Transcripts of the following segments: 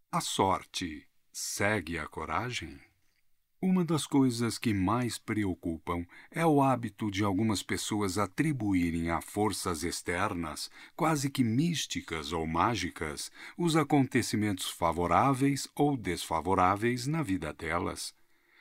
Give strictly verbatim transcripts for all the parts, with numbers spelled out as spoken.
A sorte segue a coragem? Uma das coisas que mais preocupam é o hábito de algumas pessoas atribuírem a forças externas, quase que místicas ou mágicas, os acontecimentos favoráveis ou desfavoráveis na vida delas.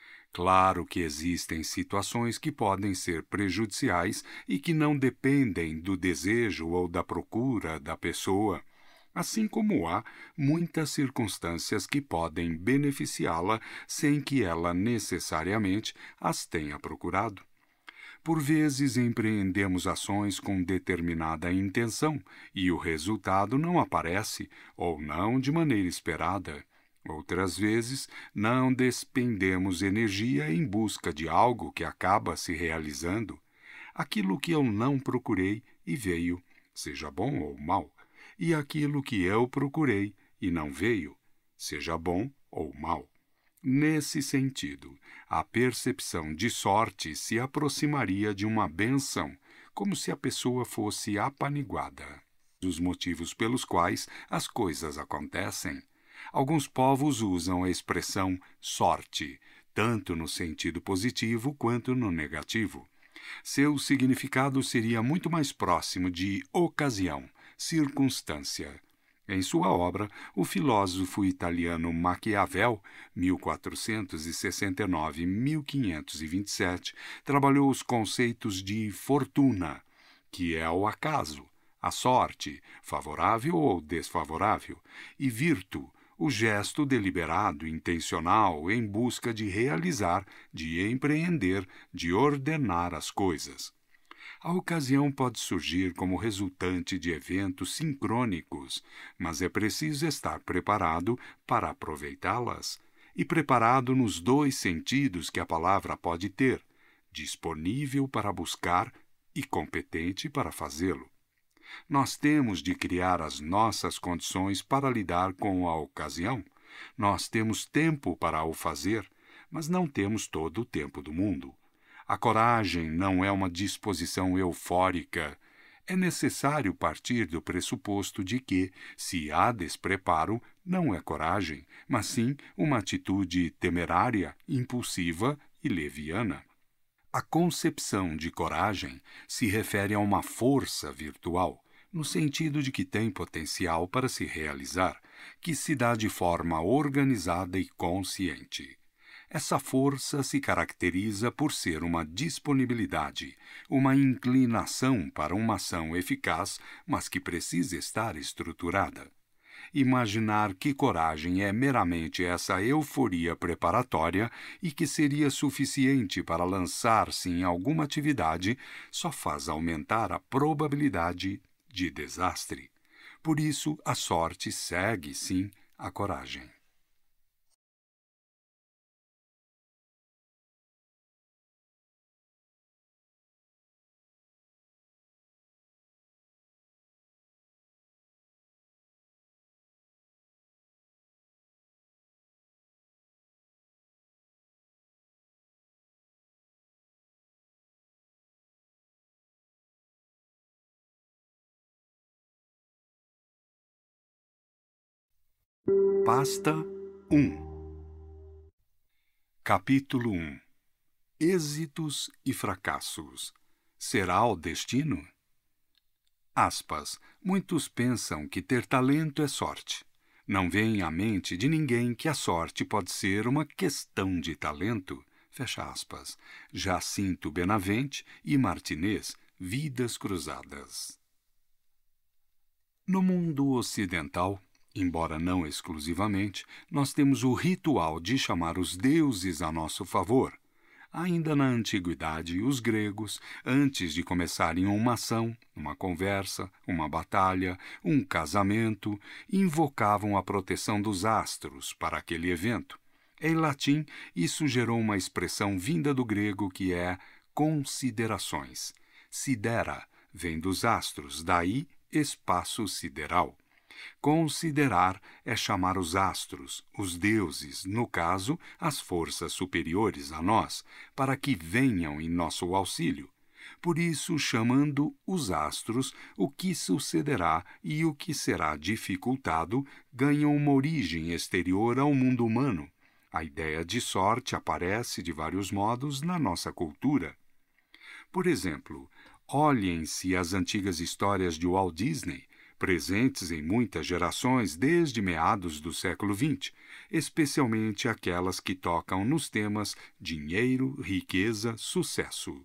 Claro que existem situações que podem ser prejudiciais e que não dependem do desejo ou da procura da pessoa, assim como há muitas circunstâncias que podem beneficiá-la sem que ela necessariamente as tenha procurado. Por vezes empreendemos ações com determinada intenção e o resultado não aparece ou não de maneira esperada. Outras vezes, não despendemos energia em busca de algo que acaba se realizando. Aquilo que eu não procurei e veio, seja bom ou mal, e aquilo que eu procurei e não veio, seja bom ou mal. Nesse sentido, a percepção de sorte se aproximaria de uma bênção, como se a pessoa fosse apaniguada. Os motivos pelos quais as coisas acontecem. Alguns povos usam a expressão sorte, tanto no sentido positivo quanto no negativo. Seu significado seria muito mais próximo de ocasião, circunstância. Em sua obra, o filósofo italiano Maquiavel, mil quatrocentos e sessenta e nove a mil quinhentos e vinte e sete, trabalhou os conceitos de fortuna, que é o acaso, a sorte, favorável ou desfavorável, e virtu, o gesto deliberado e intencional em busca de realizar, de empreender, de ordenar as coisas. A ocasião pode surgir como resultante de eventos sincrônicos, mas é preciso estar preparado para aproveitá-las, e preparado nos dois sentidos que a palavra pode ter, disponível para buscar e competente para fazê-lo. Nós temos de criar as nossas condições para lidar com a ocasião. Nós temos tempo para o fazer, mas não temos todo o tempo do mundo. A coragem não é uma disposição eufórica. É necessário partir do pressuposto de que, se há despreparo, não é coragem, mas sim uma atitude temerária, impulsiva e leviana. A concepção de coragem se refere a uma força virtual, no sentido de que tem potencial para se realizar, que se dá de forma organizada e consciente. Essa força se caracteriza por ser uma disponibilidade, uma inclinação para uma ação eficaz, mas que precisa estar estruturada. Imaginar que coragem é meramente essa euforia preparatória e que seria suficiente para lançar-se em alguma atividade só faz aumentar a probabilidade de desastre. Por isso, a sorte segue, sim, a coragem. Pasta um. Capítulo um. Êxitos e fracassos. Será o destino? Aspas. Muitos pensam que ter talento é sorte. Não vem à mente de ninguém que a sorte pode ser uma questão de talento. Fecha aspas. Jacinto Benavente e Martinez, Vidas Cruzadas. No mundo ocidental, embora não exclusivamente, nós temos o ritual de chamar os deuses a nosso favor. Ainda na antiguidade, os gregos, antes de começarem uma ação, uma conversa, uma batalha, um casamento, invocavam a proteção dos astros para aquele evento. Em latim, isso gerou uma expressão vinda do grego que é considerações. Sidera vem dos astros, daí espaço sideral. Considerar é chamar os astros, os deuses, no caso, as forças superiores a nós, para que venham em nosso auxílio. Por isso, chamando os astros, o que sucederá e o que será dificultado ganham uma origem exterior ao mundo humano. A ideia de sorte aparece de vários modos na nossa cultura. Por exemplo, olhem-se as antigas histórias de Walt Disney, presentes em muitas gerações desde meados do século vinte, especialmente aquelas que tocam nos temas dinheiro, riqueza, sucesso.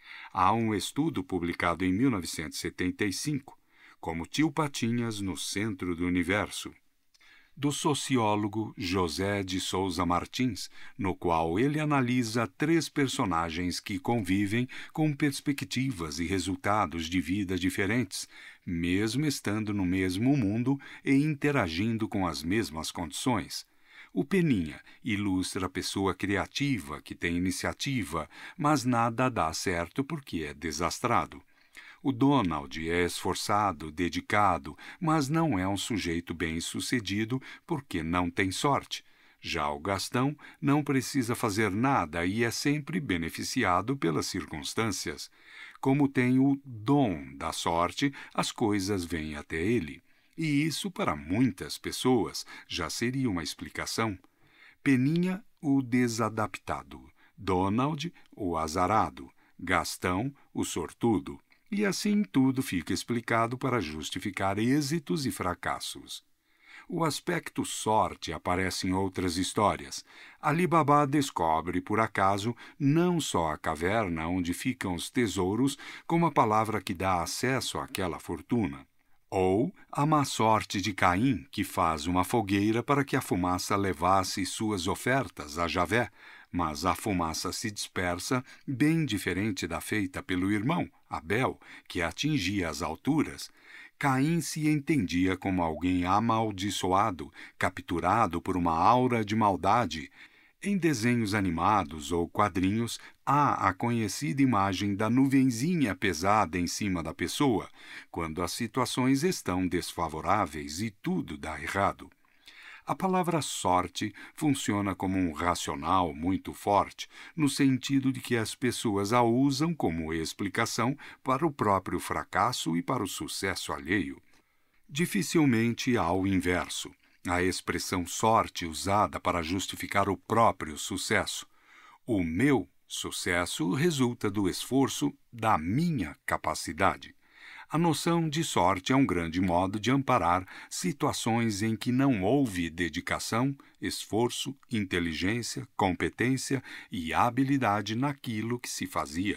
Há um estudo publicado em mil novecentos e setenta e cinco, Como Tio Patinhas no Centro do Universo, do sociólogo José de Souza Martins, no qual ele analisa três personagens que convivem com perspectivas e resultados de vida diferentes, mesmo estando no mesmo mundo e interagindo com as mesmas condições. O Peninha ilustra a pessoa criativa que tem iniciativa, mas nada dá certo porque é desastrado. O Donald é esforçado, dedicado, mas não é um sujeito bem-sucedido porque não tem sorte. Já o Gastão não precisa fazer nada e é sempre beneficiado pelas circunstâncias. Como tem o dom da sorte, as coisas vêm até ele. E isso, para muitas pessoas, já seria uma explicação. Peninha, o desadaptado. Donald, o azarado. Gastão, o sortudo. E assim tudo fica explicado para justificar êxitos e fracassos. O aspecto sorte aparece em outras histórias. Ali Baba descobre, por acaso, não só a caverna onde ficam os tesouros, como a palavra que dá acesso àquela fortuna. Ou a má sorte de Caim, que faz uma fogueira para que a fumaça levasse suas ofertas a Javé, mas a fumaça se dispersa, bem diferente da feita pelo irmão, Abel, que atingia as alturas. Caim se entendia como alguém amaldiçoado, capturado por uma aura de maldade. Em desenhos animados ou quadrinhos, há a conhecida imagem da nuvenzinha pesada em cima da pessoa, quando as situações estão desfavoráveis e tudo dá errado. A palavra sorte funciona como um racional muito forte, no sentido de que as pessoas a usam como explicação para o próprio fracasso e para o sucesso alheio. Dificilmente há o inverso, a expressão sorte usada para justificar o próprio sucesso. O meu sucesso resulta do esforço da minha capacidade. A noção de sorte é um grande modo de amparar situações em que não houve dedicação, esforço, inteligência, competência e habilidade naquilo que se fazia.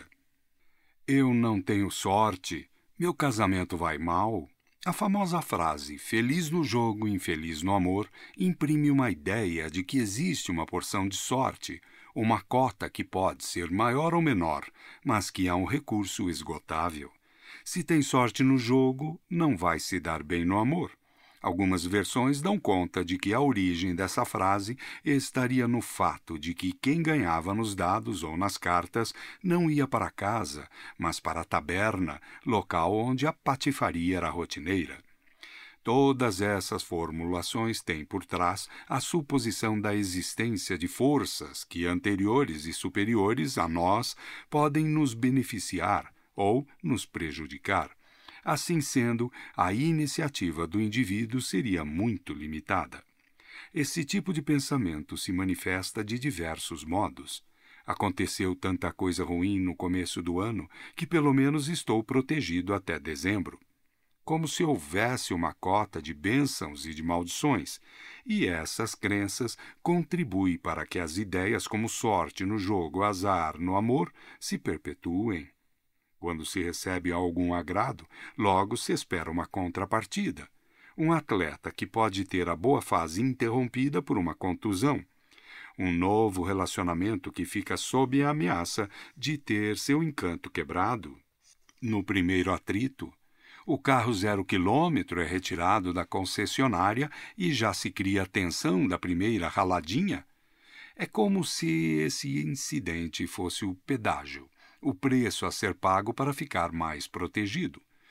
Eu não tenho sorte, meu casamento vai mal. A famosa frase feliz no jogo, infeliz no amor imprime uma ideia de que existe uma porção de sorte, uma cota que pode ser maior ou menor, mas que é um recurso esgotável. Se tem sorte no jogo, não vai se dar bem no amor. Algumas versões dão conta de que a origem dessa frase estaria no fato de que quem ganhava nos dados ou nas cartas não ia para casa, mas para a taberna, local onde a patifaria era rotineira. Todas essas formulações têm por trás a suposição da existência de forças que, anteriores e superiores a nós, podem nos beneficiar ou nos prejudicar. Assim sendo, a iniciativa do indivíduo seria muito limitada. Esse tipo de pensamento se manifesta de diversos modos. Aconteceu tanta coisa ruim no começo do ano que pelo menos estou protegido até dezembro. Como se houvesse uma cota de bênçãos e de maldições, e essas crenças contribuem para que as ideias como sorte no jogo, azar no amor, se perpetuem. Quando se recebe algum agrado, logo se espera uma contrapartida. Um atleta que pode ter a boa fase interrompida por uma contusão. Um novo relacionamento que fica sob a ameaça de ter seu encanto quebrado. No primeiro atrito, o carro zero quilômetro é retirado da concessionária e já se cria a tensão da primeira raladinha. É como se esse incidente fosse o pedágio, o preço a ser pago para ficar mais protegido.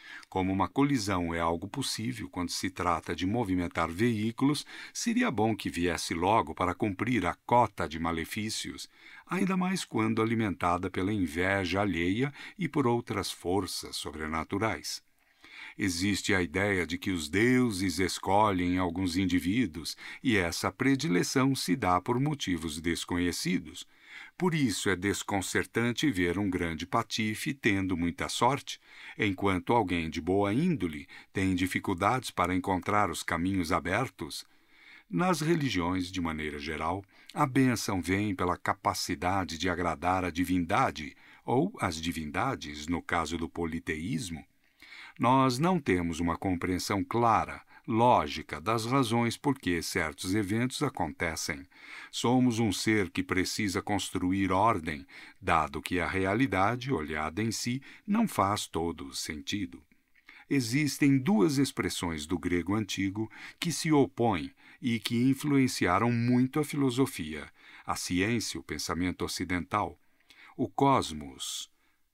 Como uma colisão é algo possível quando se trata de movimentar veículos, seria bom que viesse logo para cumprir a cota de malefícios, ainda mais quando alimentada pela inveja alheia e por outras forças sobrenaturais. Existe a ideia de que os deuses escolhem alguns indivíduos e essa predileção se dá por motivos desconhecidos. Por isso é desconcertante ver um grande patife tendo muita sorte, enquanto alguém de boa índole tem dificuldades para encontrar os caminhos abertos. Nas religiões, de maneira geral, a bênção vem pela capacidade de agradar a divindade, ou as divindades, no caso do politeísmo. Nós não temos uma compreensão clara, lógica, das razões por que certos eventos acontecem. Somos um ser que precisa construir ordem, dado que a realidade, olhada em si, não faz todo o sentido. Existem duas expressões do grego antigo que se opõem e que influenciaram muito a filosofia, a ciência e o pensamento ocidental: o cosmos,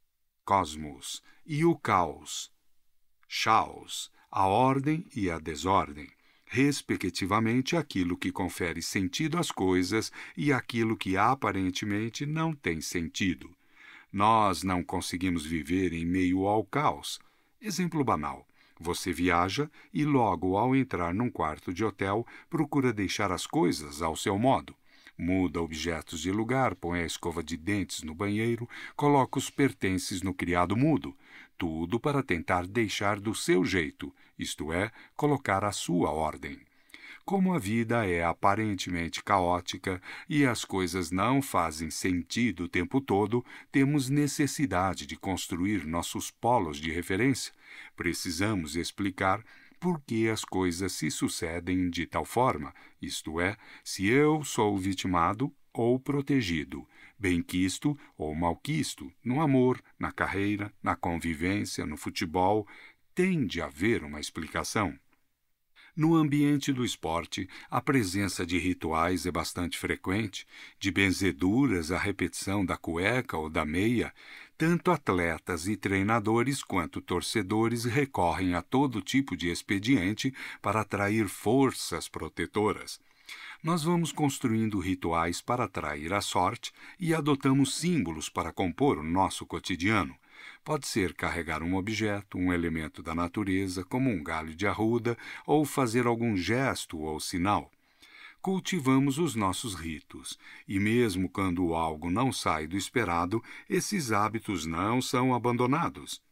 cosmos, e o caos, chaos, a ordem e a desordem, respectivamente aquilo que confere sentido às coisas e aquilo que aparentemente não tem sentido. Nós não conseguimos viver em meio ao caos. Exemplo banal: você viaja e logo ao entrar num quarto de hotel procura deixar as coisas ao seu modo. Muda objetos de lugar, põe a escova de dentes no banheiro, coloca os pertences no criado mudo. Tudo para tentar deixar do seu jeito, isto é, colocar a sua ordem. Como a vida é aparentemente caótica e as coisas não fazem sentido o tempo todo, temos necessidade de construir nossos polos de referência. Precisamos explicar por que as coisas se sucedem de tal forma, isto é, se eu sou vitimado ou protegido, benquisto ou malquisto, no amor, na carreira, na convivência, no futebol, tem de haver uma explicação. No ambiente do esporte, a presença de rituais é bastante frequente, de benzeduras à repetição da cueca ou da meia. Tanto atletas e treinadores quanto torcedores recorrem a todo tipo de expediente para atrair forças protetoras. Nós vamos construindo rituais para atrair a sorte e adotamos símbolos para compor o nosso cotidiano. Pode ser carregar um objeto, um elemento da natureza, como um galho de arruda, ou fazer algum gesto ou sinal. Cultivamos os nossos ritos, e mesmo quando algo não sai do esperado, esses hábitos não são abandonados.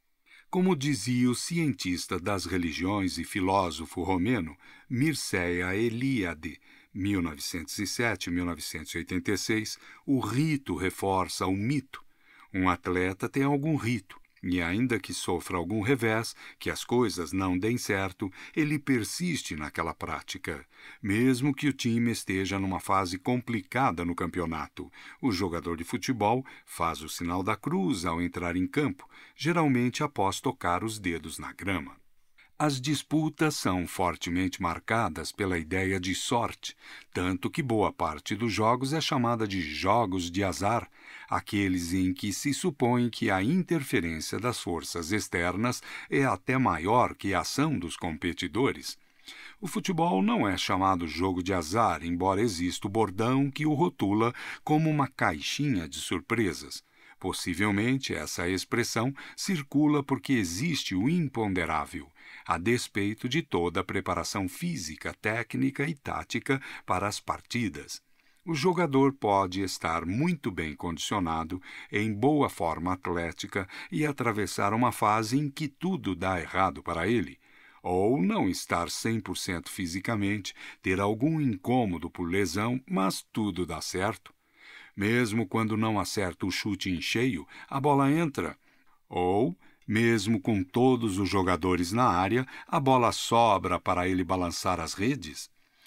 Como dizia o cientista das religiões e filósofo romeno Mircea Eliade, mil novecentos e sete a mil novecentos e oitenta e seis, o rito reforça o mito. Um atleta tem algum rito, e ainda que sofra algum revés, que as coisas não deem certo, ele persiste naquela prática. Mesmo que o time esteja numa fase complicada no campeonato, o jogador de futebol faz o sinal da cruz ao entrar em campo, geralmente após tocar os dedos na grama. As disputas são fortemente marcadas pela ideia de sorte, tanto que boa parte dos jogos é chamada de jogos de azar, aqueles em que se supõe que a interferência das forças externas é até maior que a ação dos competidores. O futebol não é chamado jogo de azar, embora exista o bordão que o rotula como uma caixinha de surpresas. Possivelmente essa expressão circula porque existe o imponderável, a despeito de toda a preparação física, técnica e tática para as partidas. O jogador pode estar muito bem condicionado, em boa forma atlética e atravessar uma fase em que tudo dá errado para ele, ou não estar cem por cento fisicamente, ter algum incômodo por lesão, mas tudo dá certo. Mesmo quando não acerta o chute em cheio, a bola entra. Ou, mesmo com todos os jogadores na área, a bola sobra para ele balançar as redes.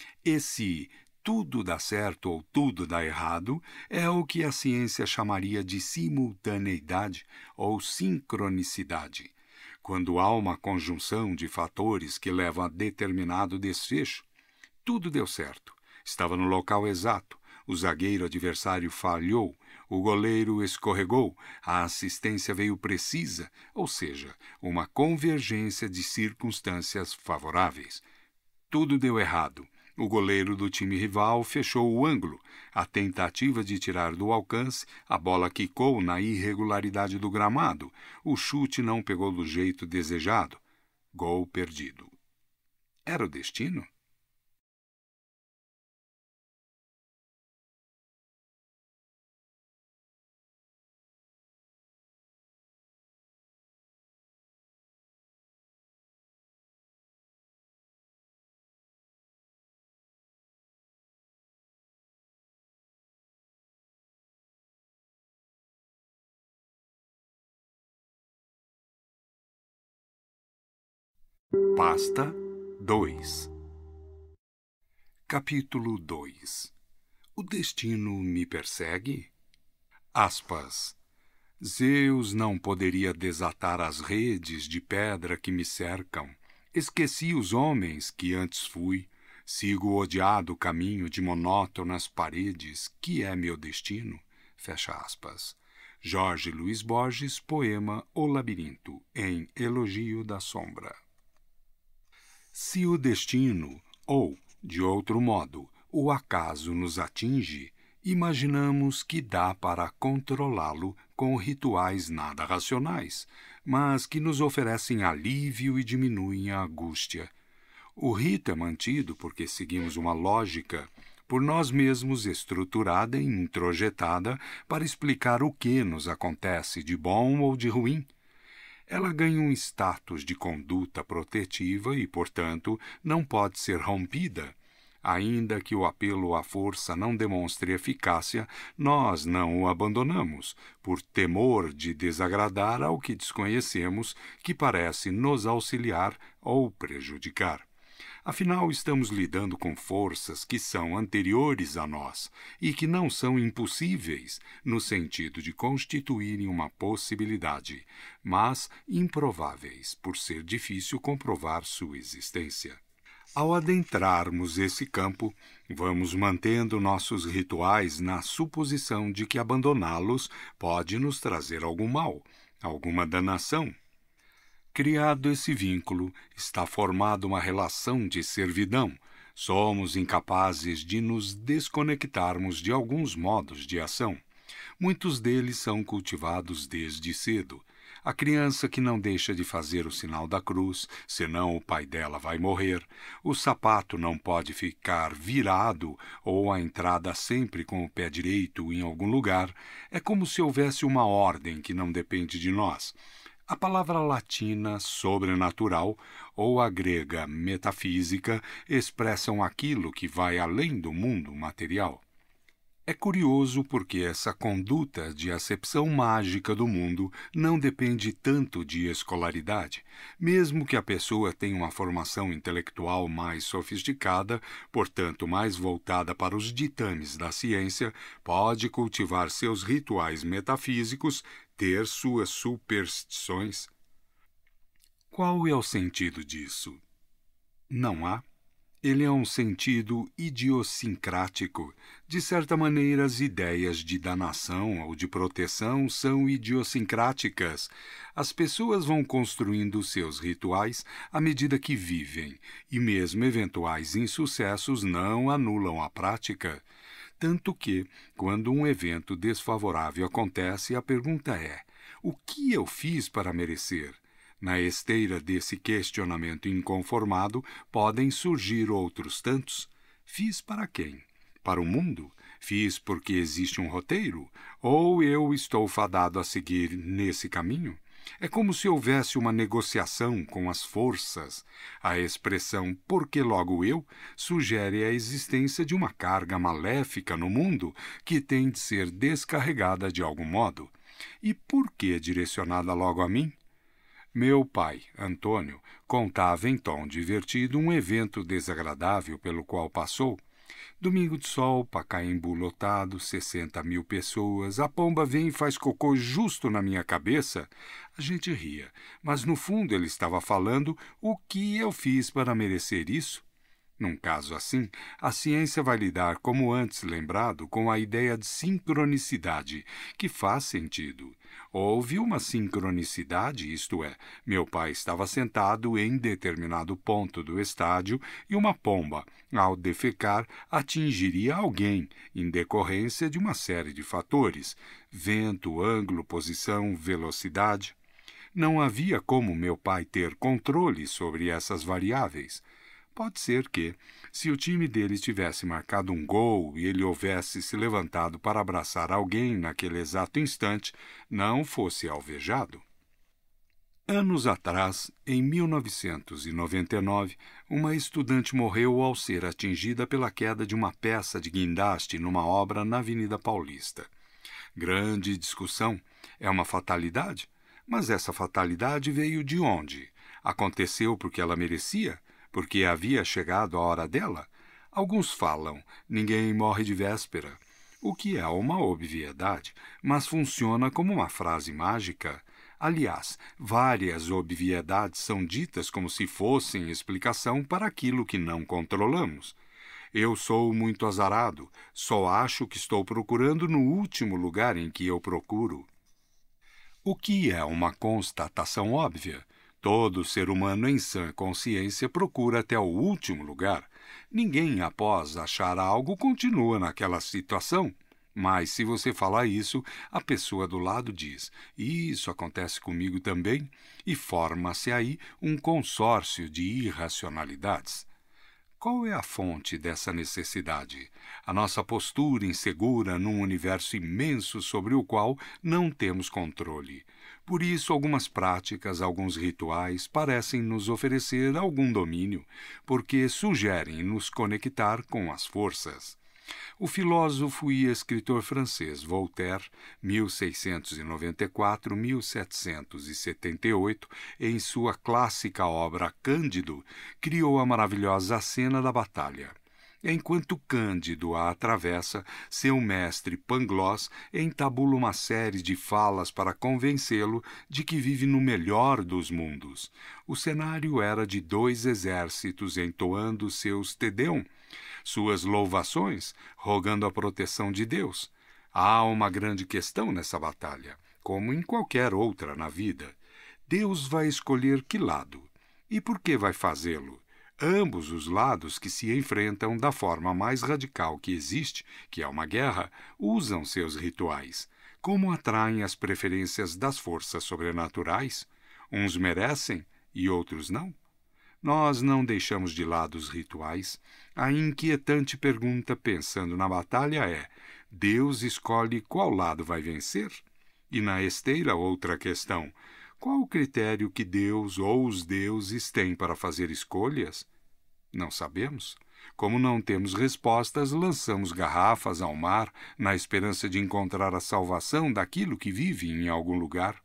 Esse tudo dá certo ou tudo dá errado é o que a ciência chamaria de simultaneidade ou sincronicidade, quando há uma conjunção de fatores que levam a determinado desfecho. Tudo deu certo, estava no local exato, O zagueiro adversário falhou, o goleiro escorregou, a assistência veio precisa, ou seja, uma convergência de circunstâncias favoráveis. Tudo deu errado. O goleiro do time rival fechou o ângulo. A tentativa de tirar do alcance, a bola quicou na irregularidade do gramado. O chute não pegou do jeito desejado. Gol perdido. Era o destino? Pasta dois. Capítulo dois. O destino me persegue? Aspas. Zeus não poderia desatar as redes de pedra que me cercam. Esqueci os homens que antes fui. Sigo o odiado caminho de monótonas paredes, que é meu destino. Fecha aspas. Jorge Luiz Borges, poema O Labirinto, em Elogio da Sombra. Se o destino, ou, de outro modo, o acaso nos atinge, imaginamos que dá para controlá-lo com rituais nada racionais, mas que nos oferecem alívio e diminuem a angústia. O rito é mantido porque seguimos uma lógica, por nós mesmos estruturada e introjetada para explicar o que nos acontece de bom ou de ruim. Ela ganha um status de conduta protetiva e, portanto, não pode ser rompida. Ainda que o apelo à força não demonstre eficácia, nós não o abandonamos, por temor de desagradar ao que desconhecemos, que parece nos auxiliar ou prejudicar. Afinal, estamos lidando com forças que são anteriores a nós e que não são impossíveis, no sentido de constituírem uma possibilidade, mas improváveis, por ser difícil comprovar sua existência. Ao adentrarmos esse campo, vamos mantendo nossos rituais na suposição de que abandoná-los pode nos trazer algum mal, alguma danação. Criado esse vínculo, está formada uma relação de servidão. Somos incapazes de nos desconectarmos de alguns modos de ação. Muitos deles são cultivados desde cedo. A criança que não deixa de fazer o sinal da cruz, senão o pai dela vai morrer. O sapato não pode ficar virado ou a entrada sempre com o pé direito em algum lugar. É como se houvesse uma ordem que não depende de nós. A palavra latina sobrenatural ou a grega metafísica expressam aquilo que vai além do mundo material. É curioso porque essa conduta de acepção mágica do mundo não depende tanto de escolaridade. Mesmo que a pessoa tenha uma formação intelectual mais sofisticada, portanto mais voltada para os ditames da ciência, pode cultivar seus rituais metafísicos, ter suas superstições. Qual é o sentido disso? Não há. Ele é um sentido idiosincrático. De certa maneira, as ideias de danação ou de proteção são idiosincráticas. As pessoas vão construindo seus rituais à medida que vivem, e mesmo eventuais insucessos não anulam a prática. Tanto que, quando um evento desfavorável acontece, a pergunta é: o que eu fiz para merecer? Na esteira desse questionamento inconformado, podem surgir outros tantos. Fiz para quem? Para o mundo? Fiz porque existe um roteiro? Ou eu estou fadado a seguir nesse caminho? É como se houvesse uma negociação com as forças. A expressão "porque logo eu" sugere a existência de uma carga maléfica no mundo que tem de ser descarregada de algum modo. E por que direcionada logo a mim? Meu pai, Antônio, contava em tom divertido um evento desagradável pelo qual passou. Domingo de sol, Pacaembu lotado, sessenta mil pessoas, a pomba vem e faz cocô justo na minha cabeça. A gente ria, mas no fundo ele estava falando o que eu fiz para merecer isso. Num caso assim, a ciência vai lidar, como antes lembrado, com a ideia de sincronicidade, que faz sentido. Houve uma sincronicidade, isto é, meu pai estava sentado em determinado ponto do estádio e uma pomba, ao defecar, atingiria alguém, em decorrência de uma série de fatores: vento, ângulo, posição, velocidade. Não havia como meu pai ter controle sobre essas variáveis. Pode ser que, se o time dele tivesse marcado um gol e ele houvesse se levantado para abraçar alguém naquele exato instante, não fosse alvejado. Anos atrás, em mil novecentos e noventa e nove, uma estudante morreu ao ser atingida pela queda de uma peça de guindaste numa obra na Avenida Paulista. Grande discussão. É uma fatalidade? Mas essa fatalidade veio de onde? Aconteceu porque ela merecia? Porque havia chegado a hora dela? Alguns falam, ninguém morre de véspera, o que é uma obviedade, mas funciona como uma frase mágica. Aliás, várias obviedades são ditas como se fossem explicação para aquilo que não controlamos. Eu sou muito azarado, só acho que estou procurando no último lugar em que eu procuro. O que é uma constatação óbvia? Todo ser humano em sã consciência procura até o último lugar. Ninguém, após achar algo, continua naquela situação. Mas, se você falar isso, a pessoa do lado diz: isso acontece comigo também, e forma-se aí um consórcio de irracionalidades. Qual é a fonte dessa necessidade? A nossa postura insegura num universo imenso sobre o qual não temos controle. Por isso, algumas práticas, alguns rituais parecem nos oferecer algum domínio, porque sugerem nos conectar com as forças. O filósofo e escritor francês Voltaire, mil seiscentos e noventa e quatro a mil setecentos e setenta e oito, em sua clássica obra Cândido, criou a maravilhosa cena da batalha. Enquanto Cândido a atravessa, seu mestre Pangloss entabula uma série de falas para convencê-lo de que vive no melhor dos mundos. O cenário era de dois exércitos entoando seus Te Deum, suas louvações, rogando a proteção de Deus. Há uma grande questão nessa batalha, como em qualquer outra na vida. Deus vai escolher que lado? E por que vai fazê-lo? Ambos os lados que se enfrentam da forma mais radical que existe, que é uma guerra, usam seus rituais. Como atraem as preferências das forças sobrenaturais? Uns merecem e outros não? Nós não deixamos de lado os rituais. A inquietante pergunta, pensando na batalha, é: Deus escolhe qual lado vai vencer? E na esteira, outra questão: qual o critério que Deus ou os deuses têm para fazer escolhas? Não sabemos. Como não temos respostas, lançamos garrafas ao mar na esperança de encontrar a salvação daquilo que vive em algum lugar.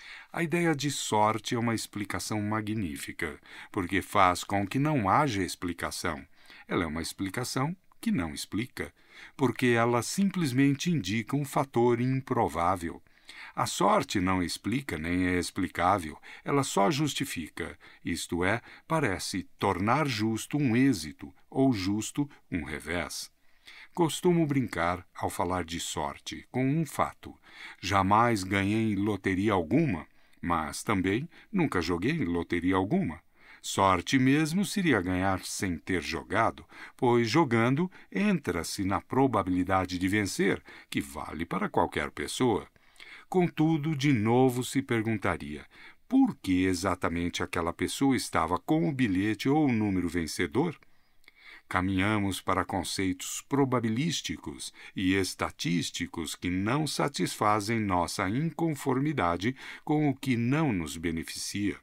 A ideia de sorte é uma explicação magnífica, porque faz com que não haja explicação. Ela é uma explicação que não explica, porque ela simplesmente indica um fator improvável. A sorte não explica nem é explicável, ela só justifica, isto é, parece tornar justo um êxito ou justo um revés. Costumo brincar, ao falar de sorte, com um fato. Jamais ganhei loteria alguma, mas também nunca joguei em loteria alguma. Sorte mesmo seria ganhar sem ter jogado, pois jogando entra-se na probabilidade de vencer, que vale para qualquer pessoa. Contudo, de novo se perguntaria: por que exatamente aquela pessoa estava com o bilhete ou o número vencedor? Caminhamos para conceitos probabilísticos e estatísticos que não satisfazem nossa inconformidade com o que não nos beneficia.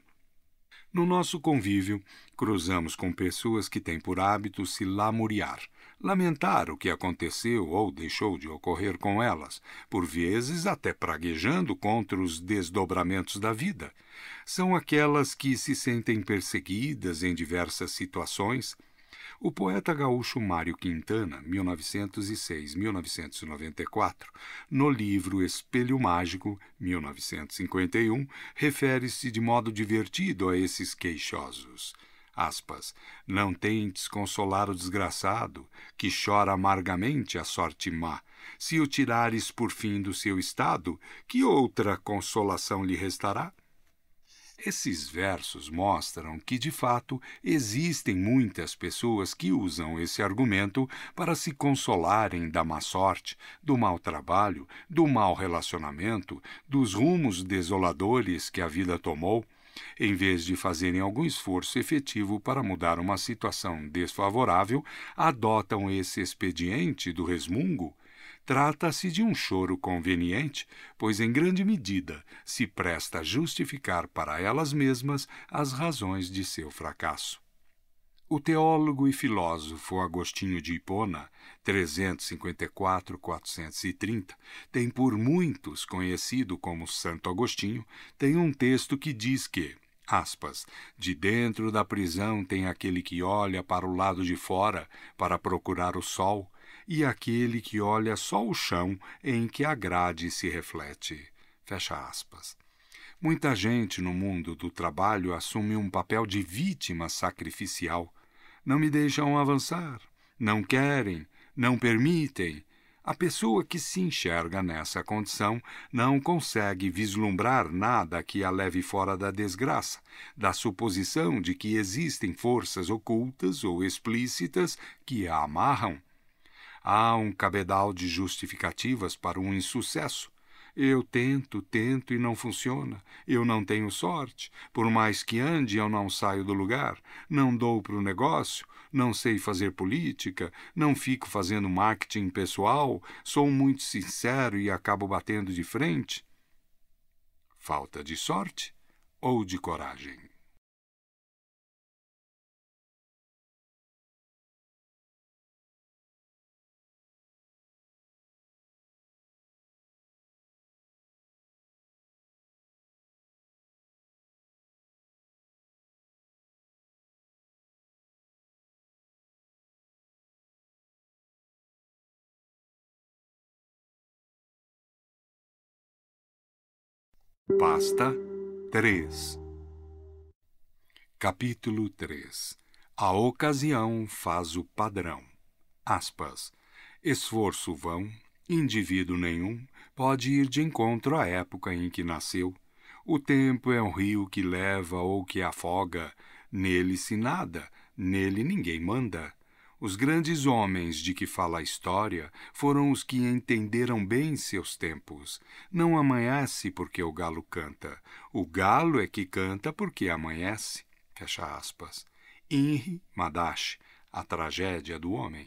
No nosso convívio, cruzamos com pessoas que têm por hábito se lamuriar, lamentar o que aconteceu ou deixou de ocorrer com elas, por vezes até praguejando contra os desdobramentos da vida. São aquelas que se sentem perseguidas em diversas situações. O poeta gaúcho Mário Quintana, mil novecentos e seis a mil novecentos e noventa e quatro, no livro Espelho Mágico, mil novecentos e cinquenta e um, refere-se de modo divertido a esses queixosos. Aspas, não tentes consolar o desgraçado, que chora amargamente a sorte má. Se o tirares por fim do seu estado, que outra consolação lhe restará? Esses versos mostram que, de fato, existem muitas pessoas que usam esse argumento para se consolarem da má sorte, do mau trabalho, do mau relacionamento, dos rumos desoladores que a vida tomou, em vez de fazerem algum esforço efetivo para mudar uma situação desfavorável, adotam esse expediente do resmungo. Trata-se de um choro conveniente, pois em grande medida se presta a justificar para elas mesmas as razões de seu fracasso. O teólogo e filósofo Agostinho de Hipona, trezentos e cinquenta e quatro a quatrocentos e trinta, tem por muitos conhecido como Santo Agostinho, tem um texto que diz que, aspas, de dentro da prisão tem aquele que olha para o lado de fora para procurar o sol, e aquele que olha só o chão em que a grade se reflete. Fecha aspas. Muita gente no mundo do trabalho assume um papel de vítima sacrificial. Não me deixam avançar, não querem, não permitem. A pessoa que se enxerga nessa condição não consegue vislumbrar nada que a leve fora da desgraça, da suposição de que existem forças ocultas ou explícitas que a amarram. Há um cabedal de justificativas para um insucesso. Eu tento, tento e não funciona. Eu não tenho sorte. Por mais que ande, eu não saio do lugar. Não dou para o negócio. Não sei fazer política. Não fico fazendo marketing pessoal. Sou muito sincero e acabo batendo de frente. Falta de sorte ou de coragem? Pasta três. Capítulo três. A ocasião faz o padrão. Aspas. Esforço vão, indivíduo nenhum, pode ir de encontro à época em que nasceu. O tempo é um rio que leva ou que afoga, nele se nada, nele ninguém manda. Os grandes homens de que fala a história foram os que entenderam bem seus tempos. Não amanhece porque o galo canta. O galo é que canta porque amanhece. Fecha aspas. Henri Madache, A Tragédia do Homem.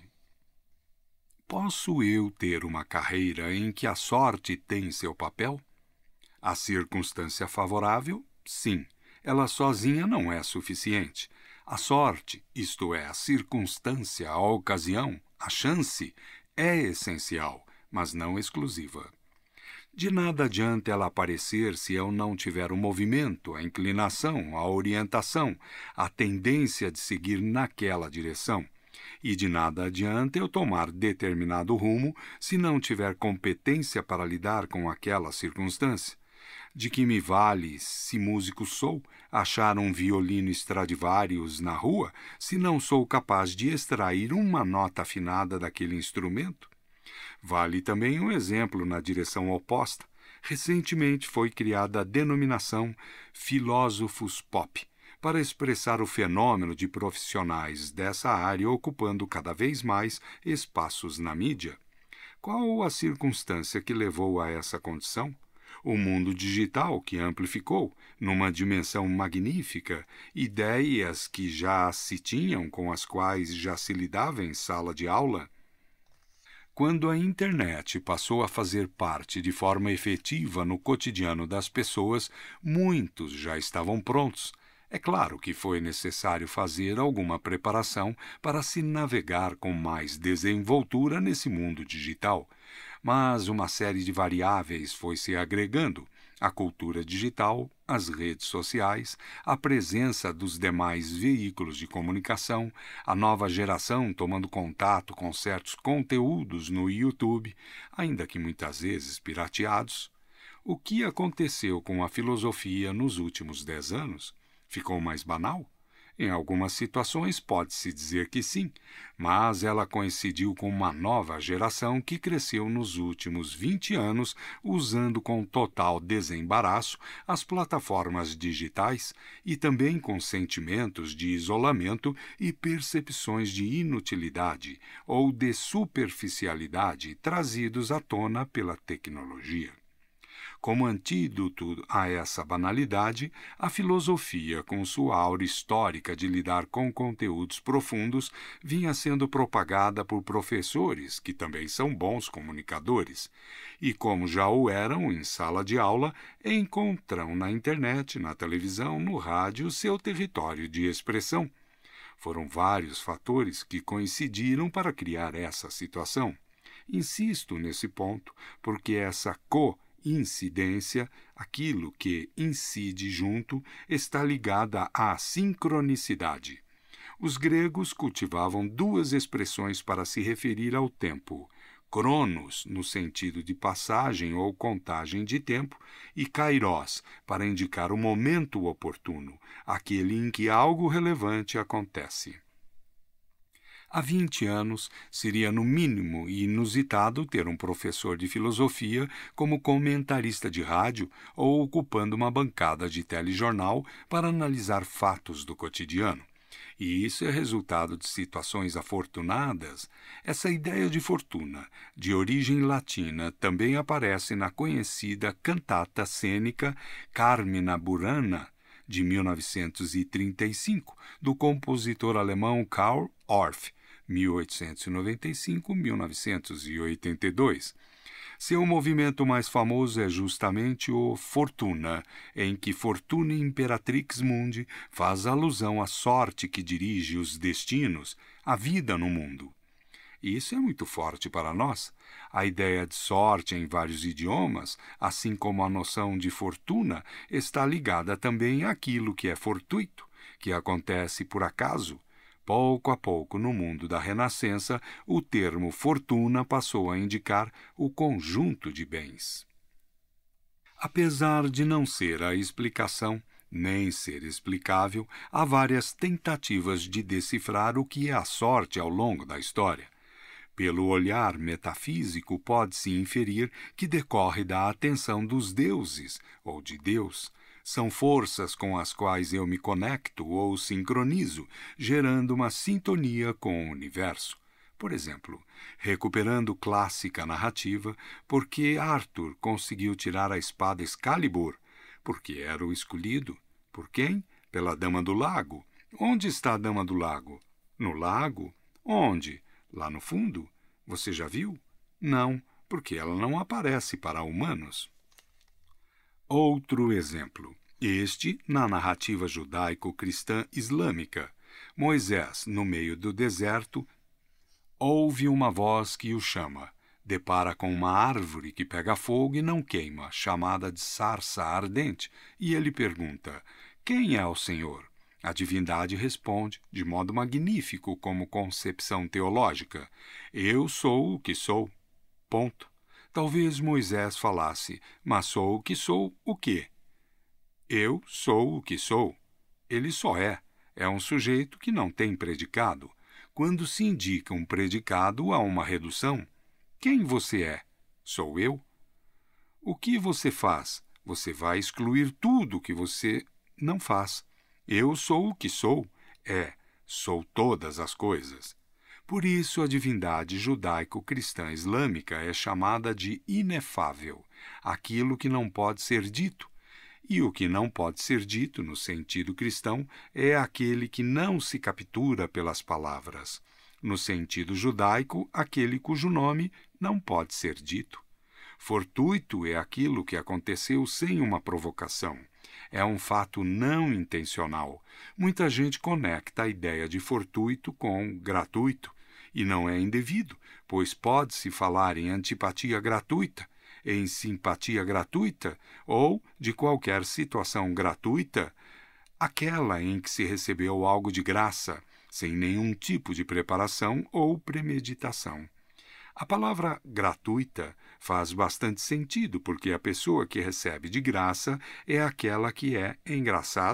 Posso eu ter uma carreira em que a sorte tem seu papel? A circunstância favorável? Sim. Ela sozinha não é suficiente. A sorte, isto é, a circunstância, a ocasião, a chance, é essencial, mas não exclusiva. De nada adianta ela aparecer se eu não tiver o movimento, a inclinação, a orientação, a tendência de seguir naquela direção. E de nada adianta eu tomar determinado rumo se não tiver competência para lidar com aquela circunstância. De que me vale, se músico sou, achar um violino Stradivarius na rua, se não sou capaz de extrair uma nota afinada daquele instrumento? Vale também um exemplo na direção oposta. Recentemente foi criada a denominação filósofos pop, para expressar o fenômeno de profissionais dessa área ocupando cada vez mais espaços na mídia. Qual a circunstância que levou a essa condição? O mundo digital que amplificou, numa dimensão magnífica, ideias que já se tinham, com as quais já se lidava em sala de aula. Quando a internet passou a fazer parte de forma efetiva no cotidiano das pessoas, muitos já estavam prontos. É claro que foi necessário fazer alguma preparação para se navegar com mais desenvoltura nesse mundo digital, mas uma série de variáveis foi se agregando: a cultura digital, as redes sociais, a presença dos demais veículos de comunicação, a nova geração tomando contato com certos conteúdos no YouTube, ainda que muitas vezes pirateados. O que aconteceu com a filosofia nos últimos dez anos? Ficou mais banal? Em algumas situações pode-se dizer que sim, mas ela coincidiu com uma nova geração que cresceu nos últimos vinte anos usando com total desembaraço as plataformas digitais e também com sentimentos de isolamento e percepções de inutilidade ou de superficialidade trazidos à tona pela tecnologia. Como antídoto a essa banalidade, a filosofia, com sua aura histórica de lidar com conteúdos profundos, vinha sendo propagada por professores, que também são bons comunicadores, e como já o eram em sala de aula, encontram na internet, na televisão, no rádio seu território de expressão. Foram vários fatores que coincidiram para criar essa situação. Insisto nesse ponto, porque essa co incidência, aquilo que incide junto, está ligada à sincronicidade. Os gregos cultivavam duas expressões para se referir ao tempo: cronos, no sentido de passagem ou contagem de tempo, e kairos, para indicar o momento oportuno, aquele em que algo relevante acontece. Há vinte anos, seria no mínimo inusitado ter um professor de filosofia como comentarista de rádio ou ocupando uma bancada de telejornal para analisar fatos do cotidiano. E isso é resultado de situações afortunadas. Essa ideia de fortuna, de origem latina, também aparece na conhecida cantata cênica Carmina Burana, de mil novecentos e trinta e cinco, do compositor alemão Karl Orff, mil oitocentos e noventa e cinco a mil novecentos e oitenta e dois. Seu movimento mais famoso é justamente o Fortuna, em que Fortuna Imperatrix Mundi faz alusão à sorte que dirige os destinos, a vida no mundo. E isso é muito forte para nós. A ideia de sorte em vários idiomas, assim como a noção de fortuna, está ligada também àquilo que é fortuito, que acontece por acaso. Pouco a pouco, no mundo da Renascença, o termo fortuna passou a indicar o conjunto de bens. Apesar de não ser a explicação, nem ser explicável, há várias tentativas de decifrar o que é a sorte ao longo da história. Pelo olhar metafísico, pode-se inferir que decorre da atenção dos deuses, ou de Deus. São forças com as quais eu me conecto ou sincronizo, gerando uma sintonia com o universo. Por exemplo, recuperando clássica narrativa, porque Arthur conseguiu tirar a espada Excalibur? Porque era o escolhido. Por quem? Pela Dama do Lago. Onde está a Dama do Lago? No lago? Onde? Lá no fundo? Você já viu? Não, porque ela não aparece para humanos. Outro exemplo, este na narrativa judaico-cristã islâmica. Moisés, no meio do deserto, ouve uma voz que o chama. Depara com uma árvore que pega fogo e não queima, chamada de sarça ardente, e ele pergunta: quem é o Senhor? A divindade responde, de modo magnífico como concepção teológica: eu sou o que sou. Ponto. Talvez Moisés falasse: mas sou o que sou o quê? Eu sou o que sou. Ele só é. É um sujeito que não tem predicado. Quando se indica um predicado, há uma redução. Quem você é? Sou eu. O que você faz? Você vai excluir tudo que você não faz. Eu sou o que sou. É, sou todas as coisas. Por isso, a divindade judaico-cristã islâmica é chamada de inefável, aquilo que não pode ser dito. E o que não pode ser dito, no sentido cristão, é aquele que não se captura pelas palavras. No sentido judaico, aquele cujo nome não pode ser dito. Fortuito é aquilo que aconteceu sem uma provocação. É um fato não intencional. Muita gente conecta a ideia de fortuito com gratuito, e não é indevido, pois pode-se falar em antipatia gratuita, em simpatia gratuita ou de qualquer situação gratuita, aquela em que se recebeu algo de graça, sem nenhum tipo de preparação ou premeditação. A palavra gratuita faz bastante sentido, porque a pessoa que recebe de graça é aquela que é engraçada,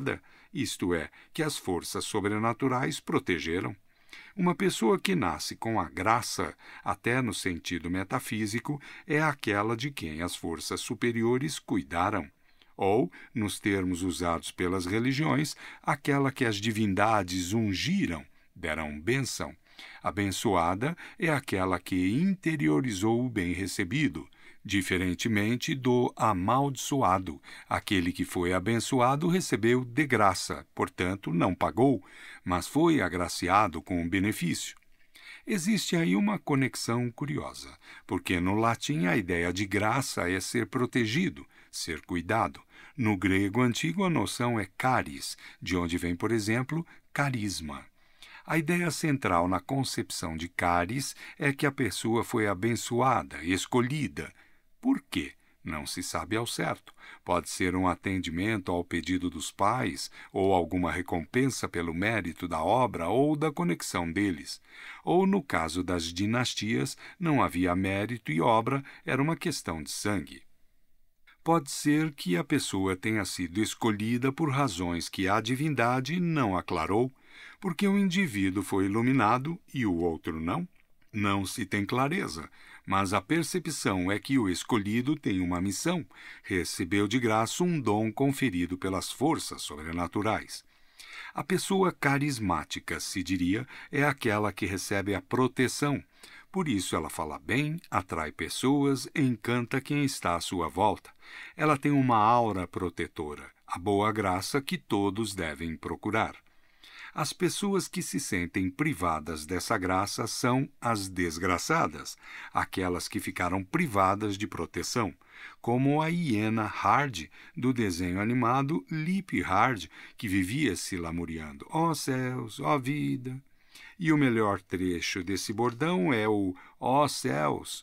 isto é, que as forças sobrenaturais protegeram. Uma pessoa que nasce com a graça, até no sentido metafísico, é aquela de quem as forças superiores cuidaram. Ou, nos termos usados pelas religiões, aquela que as divindades ungiram, deram bênção. Abençoada é aquela que interiorizou o bem recebido, diferentemente do amaldiçoado. Aquele que foi abençoado recebeu de graça, portanto, não pagou, mas foi agraciado com o benefício. Existe aí uma conexão curiosa, porque no latim a ideia de graça é ser protegido, ser cuidado. No grego antigo a noção é caris, de onde vem, por exemplo, carisma. A ideia central na concepção de caris é que a pessoa foi abençoada, escolhida. Por quê? Não se sabe ao certo. Pode ser um atendimento ao pedido dos pais, ou alguma recompensa pelo mérito da obra ou da conexão deles. Ou, no caso das dinastias, não havia mérito e obra, era uma questão de sangue. Pode ser que a pessoa tenha sido escolhida por razões que a divindade não aclarou, porque um indivíduo foi iluminado e o outro não. Não se tem clareza, mas a percepção é que o escolhido tem uma missão, recebeu de graça um dom conferido pelas forças sobrenaturais. A pessoa carismática, se diria, é aquela que recebe a proteção. Por isso ela fala bem, atrai pessoas, encanta quem está à sua volta. Ela tem uma aura protetora, a boa graça que todos devem procurar. As pessoas que se sentem privadas dessa graça são as desgraçadas, aquelas que ficaram privadas de proteção, como a hiena Hard do desenho animado Lip Hard, que vivia se lamuriando. Ó céus, ó vida! E o melhor trecho desse bordão é o ó céus,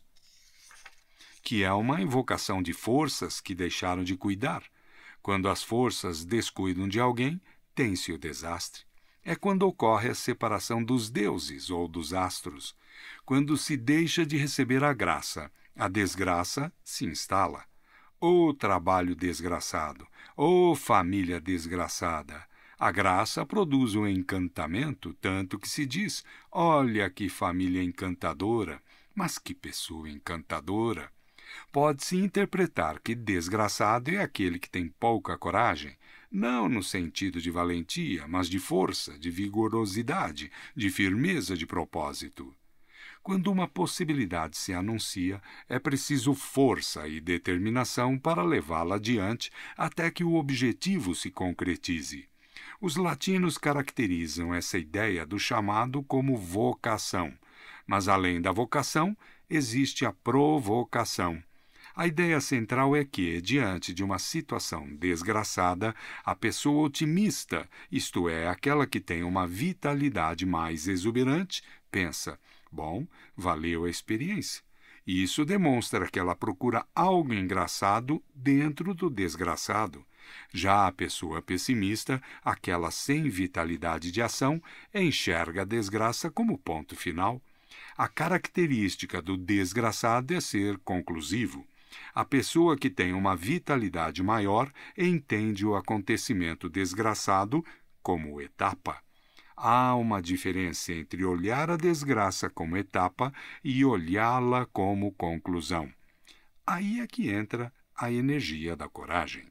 que é uma invocação de forças que deixaram de cuidar. Quando as forças descuidam de alguém, tem-se o desastre. É quando ocorre a separação dos deuses ou dos astros. Quando se deixa de receber a graça, a desgraça se instala. Ô trabalho desgraçado, ô família desgraçada! A graça produz um encantamento, tanto que se diz, olha que família encantadora, mas que pessoa encantadora! Pode-se interpretar que desgraçado é aquele que tem pouca coragem, não no sentido de valentia, mas de força, de vigorosidade, de firmeza de propósito. Quando uma possibilidade se anuncia, é preciso força e determinação para levá-la adiante até que o objetivo se concretize. Os latinos caracterizam essa ideia do chamado como vocação, mas além da vocação, existe a provocação. A ideia central é que, diante de uma situação desgraçada, a pessoa otimista, isto é, aquela que tem uma vitalidade mais exuberante, pensa, bom, valeu a experiência. Isso demonstra que ela procura algo engraçado dentro do desgraçado. Já a pessoa pessimista, aquela sem vitalidade de ação, enxerga a desgraça como ponto final. A característica do desgraçado é ser conclusivo. A pessoa que tem uma vitalidade maior entende o acontecimento desgraçado como etapa. Há uma diferença entre olhar a desgraça como etapa e olhá-la como conclusão. Aí é que entra a energia da coragem.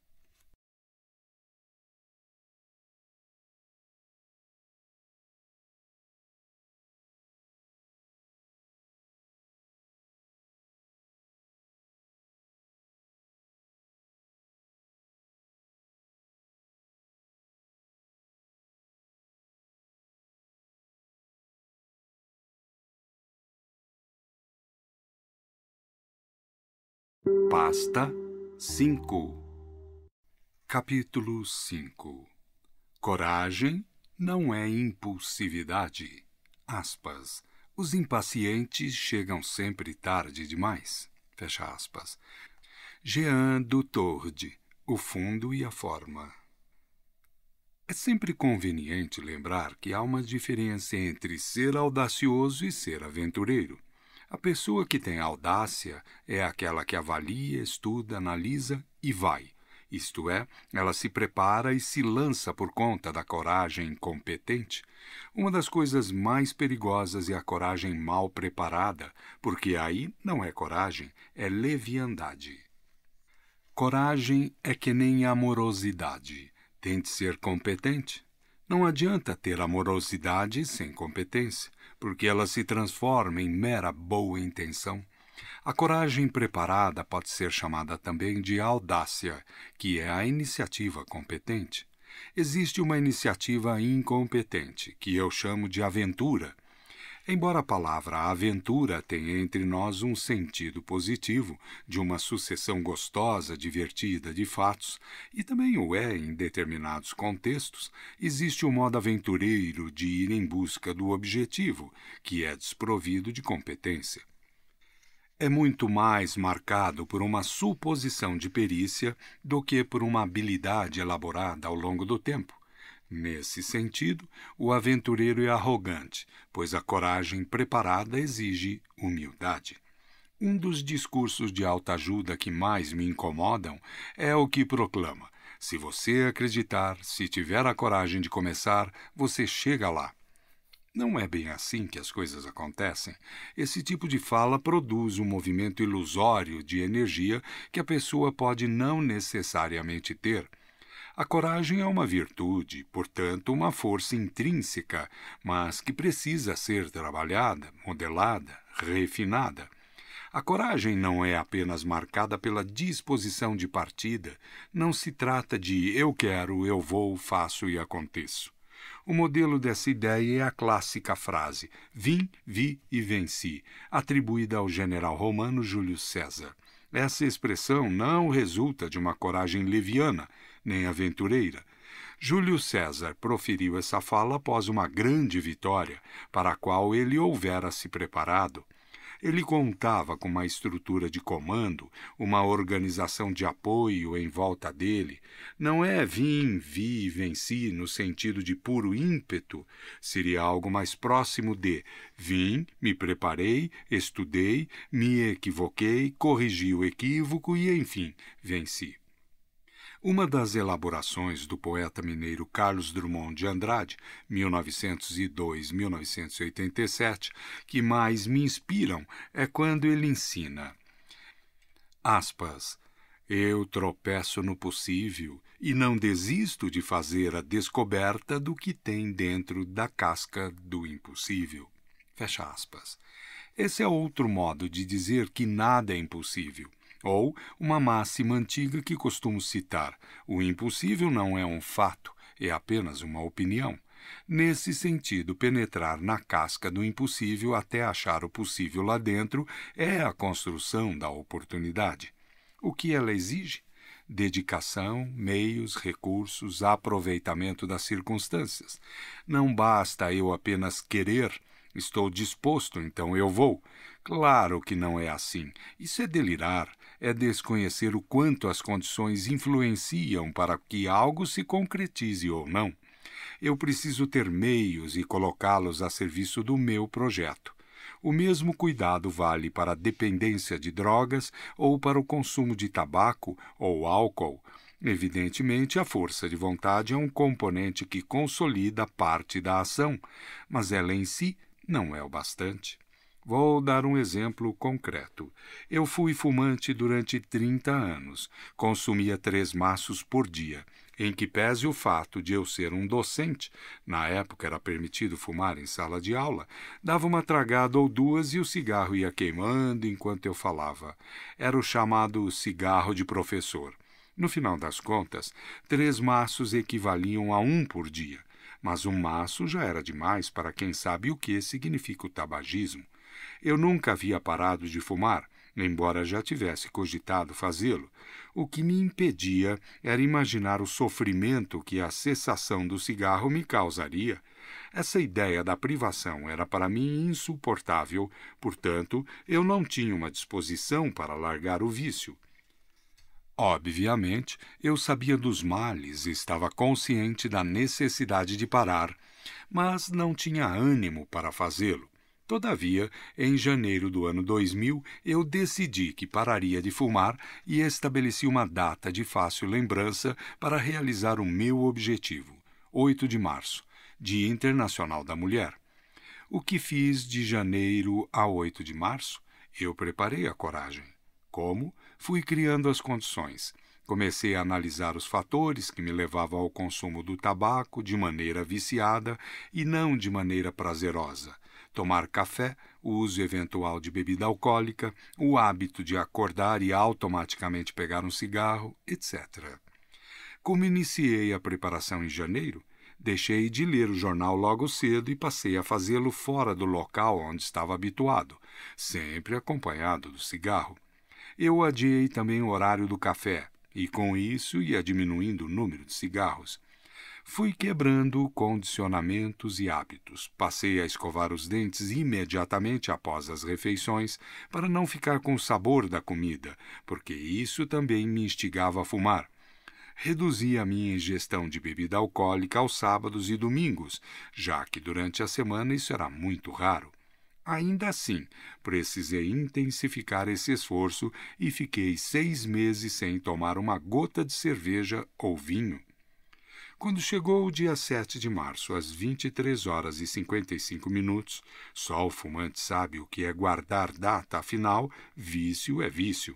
Pasta cinco. Capítulo cinco. Coragem não é impulsividade. Aspas. Os impacientes chegam sempre tarde demais. Fecha aspas. Jean Dutord, O Fundo e a Forma. É sempre conveniente lembrar que há uma diferença entre ser audacioso e ser aventureiro. A pessoa que tem audácia é aquela que avalia, estuda, analisa e vai. Isto é, ela se prepara e se lança por conta da coragem incompetente. Uma das coisas mais perigosas é a coragem mal preparada, porque aí não é coragem, é leviandade. Coragem é que nem amorosidade. Tente ser competente. Não adianta ter amorosidade sem competência, porque ela se transforma em mera boa intenção. A coragem preparada pode ser chamada também de audácia, que é a iniciativa competente. Existe uma iniciativa incompetente, que eu chamo de aventura. Embora a palavra aventura tenha entre nós um sentido positivo, de uma sucessão gostosa, divertida de fatos, e também o é em determinados contextos, existe o modo aventureiro de ir em busca do objetivo, que é desprovido de competência. É muito mais marcado por uma suposição de perícia do que por uma habilidade elaborada ao longo do tempo. Nesse sentido, o aventureiro é arrogante, pois a coragem preparada exige humildade. Um dos discursos de autoajuda que mais me incomodam é o que proclama: se você acreditar, se tiver a coragem de começar, você chega lá. Não é bem assim que as coisas acontecem. Esse tipo de fala produz um movimento ilusório de energia que a pessoa pode não necessariamente ter. A coragem é uma virtude, portanto, uma força intrínseca, mas que precisa ser trabalhada, modelada, refinada. A coragem não é apenas marcada pela disposição de partida, não se trata de eu quero, eu vou, faço e aconteço. O modelo dessa ideia é a clássica frase vim, vi e venci, atribuída ao general romano Júlio César. Essa expressão não resulta de uma coragem leviana, nem aventureira. Júlio César proferiu essa fala após uma grande vitória, para a qual ele houvera se preparado. Ele contava com uma estrutura de comando, uma organização de apoio em volta dele. Não é vim, vi e venci no sentido de puro ímpeto. Seria algo mais próximo de vim, me preparei, estudei, me equivoquei, corrigi o equívoco e, enfim, venci. Uma das elaborações do poeta mineiro Carlos Drummond de Andrade, mil novecentos e dois a mil novecentos e oitenta e sete, que mais me inspiram é quando ele ensina, aspas, eu tropeço no possível e não desisto de fazer a descoberta do que tem dentro da casca do impossível. Fecha aspas. Esse é outro modo de dizer que nada é impossível. Ou uma máxima antiga que costumo citar: o impossível não é um fato, é apenas uma opinião. Nesse sentido, penetrar na casca do impossível até achar o possível lá dentro é a construção da oportunidade. O que ela exige? Dedicação, meios, recursos, aproveitamento das circunstâncias. Não basta eu apenas querer. Estou disposto, então eu vou. Claro que não é assim. Isso é delirar, é desconhecer o quanto as condições influenciam para que algo se concretize ou não. Eu preciso ter meios e colocá-los a serviço do meu projeto. O mesmo cuidado vale para a dependência de drogas ou para o consumo de tabaco ou álcool. Evidentemente, a força de vontade é um componente que consolida parte da ação, mas ela em si não é o bastante. Vou dar um exemplo concreto. Eu fui fumante durante trinta anos. Consumia três maços por dia, em que pese o fato de eu ser um docente, na época era permitido fumar em sala de aula, dava uma tragada ou duas e o cigarro ia queimando enquanto eu falava. Era o chamado cigarro de professor. No final das contas, três maços equivaliam a um por dia. Mas um maço já era demais para quem sabe o que significa o tabagismo. Eu nunca havia parado de fumar, embora já tivesse cogitado fazê-lo. O que me impedia era imaginar o sofrimento que a cessação do cigarro me causaria. Essa ideia da privação era para mim insuportável, portanto, eu não tinha uma disposição para largar o vício. Obviamente, eu sabia dos males e estava consciente da necessidade de parar, mas não tinha ânimo para fazê-lo. Todavia, em janeiro do ano dois mil, eu decidi que pararia de fumar e estabeleci uma data de fácil lembrança para realizar o meu objetivo, oito de março, Dia Internacional da Mulher. O que fiz de janeiro a oito de março? Eu preparei a coragem. Como? Fui criando as condições. Comecei a analisar os fatores que me levavam ao consumo do tabaco de maneira viciada e não de maneira prazerosa. Tomar café, o uso eventual de bebida alcoólica, o hábito de acordar e automaticamente pegar um cigarro, etcétera. Como iniciei a preparação em janeiro, deixei de ler o jornal logo cedo e passei a fazê-lo fora do local onde estava habituado, sempre acompanhado do cigarro. Eu adiei também o horário do café e, com isso, ia diminuindo o número de cigarros. Fui quebrando condicionamentos e hábitos. Passei a escovar os dentes imediatamente após as refeições para não ficar com o sabor da comida, porque isso também me instigava a fumar. Reduzi a minha ingestão de bebida alcoólica aos sábados e domingos, já que durante a semana isso era muito raro. Ainda assim, precisei intensificar esse esforço e fiquei seis meses sem tomar uma gota de cerveja ou vinho. Quando chegou o dia sete de março, às vinte e três horas e cinquenta e cinco minutos, só o fumante sabe o que é guardar data, afinal, vício é vício.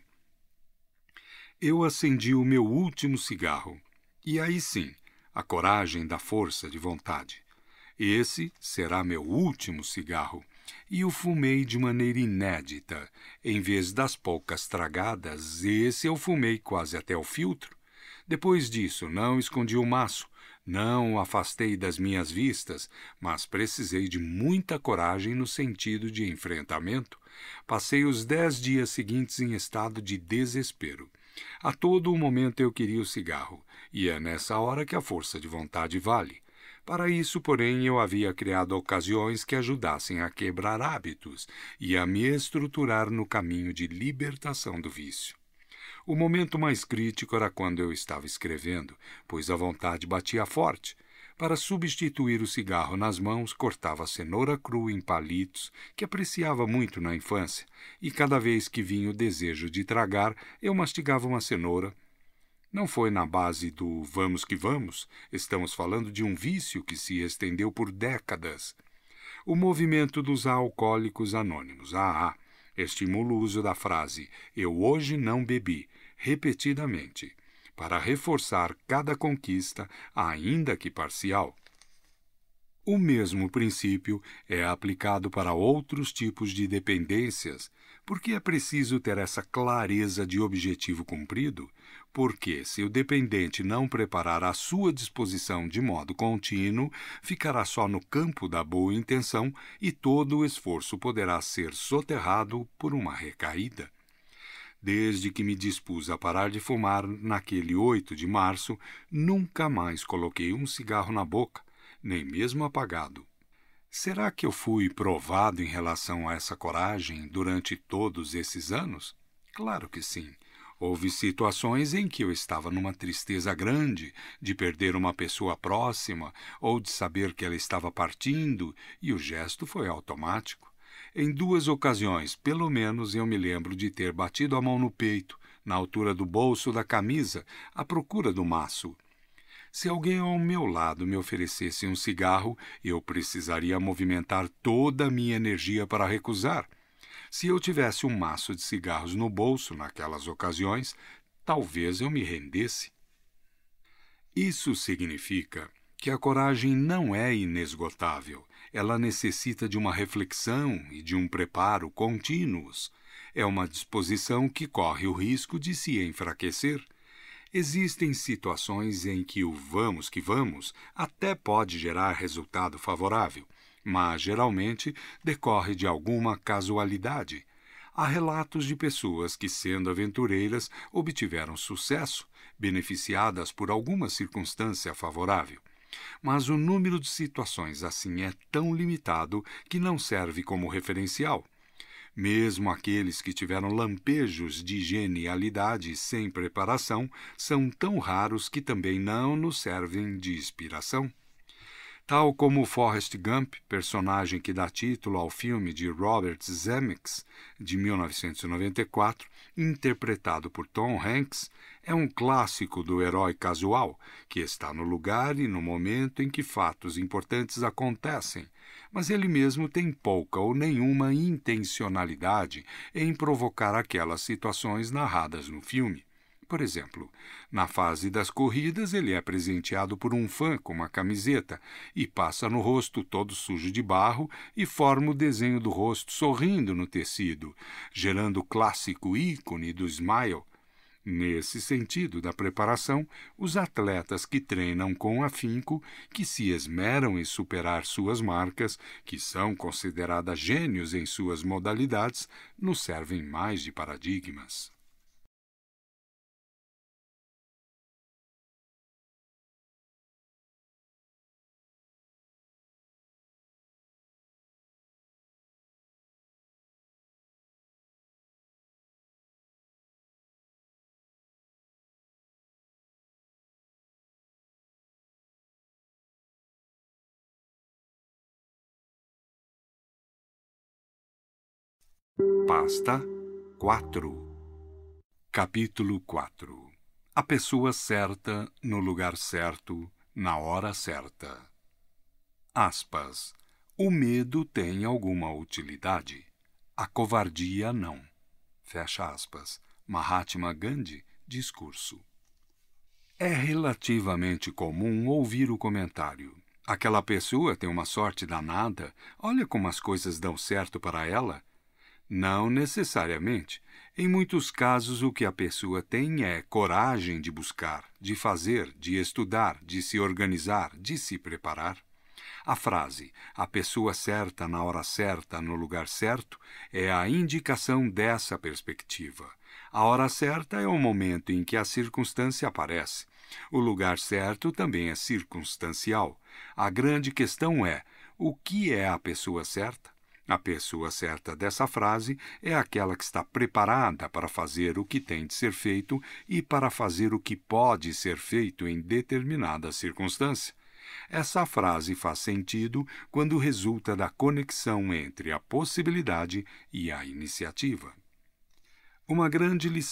Eu acendi o meu último cigarro. E aí sim, a coragem da força de vontade. Esse será meu último cigarro. E o fumei de maneira inédita. Em vez das poucas tragadas, esse eu fumei quase até o filtro. Depois disso, não escondi o maço, não o afastei das minhas vistas, mas precisei de muita coragem no sentido de enfrentamento. Passei os dez dias seguintes em estado de desespero. A todo o momento eu queria o cigarro, e é nessa hora que a força de vontade vale. Para isso, porém, eu havia criado ocasiões que ajudassem a quebrar hábitos e a me estruturar no caminho de libertação do vício. O momento mais crítico era quando eu estava escrevendo, pois a vontade batia forte. Para substituir o cigarro nas mãos, cortava a cenoura crua em palitos, que apreciava muito na infância, e cada vez que vinha o desejo de tragar, eu mastigava uma cenoura. Não foi na base do vamos que vamos, estamos falando de um vício que se estendeu por décadas. O movimento dos alcoólicos anônimos, A A, estimula o uso da frase "eu hoje não bebi", repetidamente, para reforçar cada conquista, ainda que parcial. O mesmo princípio é aplicado para outros tipos de dependências, porque é preciso ter essa clareza de objetivo cumprido, porque se o dependente não preparar a sua disposição de modo contínuo, ficará só no campo da boa intenção e todo o esforço poderá ser soterrado por uma recaída. Desde que me dispus a parar de fumar naquele oito de março, nunca mais coloquei um cigarro na boca, nem mesmo apagado. Será que eu fui provado em relação a essa coragem durante todos esses anos? Claro que sim. Houve situações em que eu estava numa tristeza grande de perder uma pessoa próxima ou de saber que ela estava partindo, e o gesto foi automático. Em duas ocasiões, pelo menos, eu me lembro de ter batido a mão no peito, na altura do bolso da camisa, à procura do maço. Se alguém ao meu lado me oferecesse um cigarro, eu precisaria movimentar toda a minha energia para recusar. Se eu tivesse um maço de cigarros no bolso naquelas ocasiões, talvez eu me rendesse. Isso significa que a coragem não é inesgotável. Ela necessita de uma reflexão e de um preparo contínuos. É uma disposição que corre o risco de se enfraquecer. Existem situações em que o vamos que vamos até pode gerar resultado favorável, mas geralmente decorre de alguma casualidade. Há relatos de pessoas que, sendo aventureiras, obtiveram sucesso, beneficiadas por alguma circunstância favorável. Mas o número de situações assim é tão limitado que não serve como referencial. Mesmo aqueles que tiveram lampejos de genialidade sem preparação são tão raros que também não nos servem de inspiração. Tal como Forrest Gump, personagem que dá título ao filme de Robert Zemeckis, de mil novecentos e noventa e quatro, interpretado por Tom Hanks, é um clássico do herói casual, que está no lugar e no momento em que fatos importantes acontecem, mas ele mesmo tem pouca ou nenhuma intencionalidade em provocar aquelas situações narradas no filme. Por exemplo, na fase das corridas, ele é presenteado por um fã com uma camiseta e passa no rosto todo sujo de barro e forma o desenho do rosto sorrindo no tecido, gerando o clássico ícone do smile. Nesse sentido da preparação, os atletas que treinam com afinco, que se esmeram em superar suas marcas, que são consideradas gênios em suas modalidades, nos servem mais de paradigmas. Pasta quatro. Capítulo quatro. A pessoa certa no lugar certo, na hora certa. Aspas. O medo tem alguma utilidade. A covardia não. Fecha aspas. Mahatma Gandhi, discurso. É relativamente comum ouvir o comentário: aquela pessoa tem uma sorte danada, olha como as coisas dão certo para ela. Não necessariamente. Em muitos casos, o que a pessoa tem é coragem de buscar, de fazer, de estudar, de se organizar, de se preparar. A frase "a pessoa certa na hora certa, no lugar certo" é a indicação dessa perspectiva. A hora certa é o momento em que a circunstância aparece. O lugar certo também é circunstancial. A grande questão é: o que é a pessoa certa? A pessoa certa dessa frase é aquela que está preparada para fazer o que tem de ser feito e para fazer o que pode ser feito em determinada circunstância. Essa frase faz sentido quando resulta da conexão entre a possibilidade e a iniciativa. Uma grande lição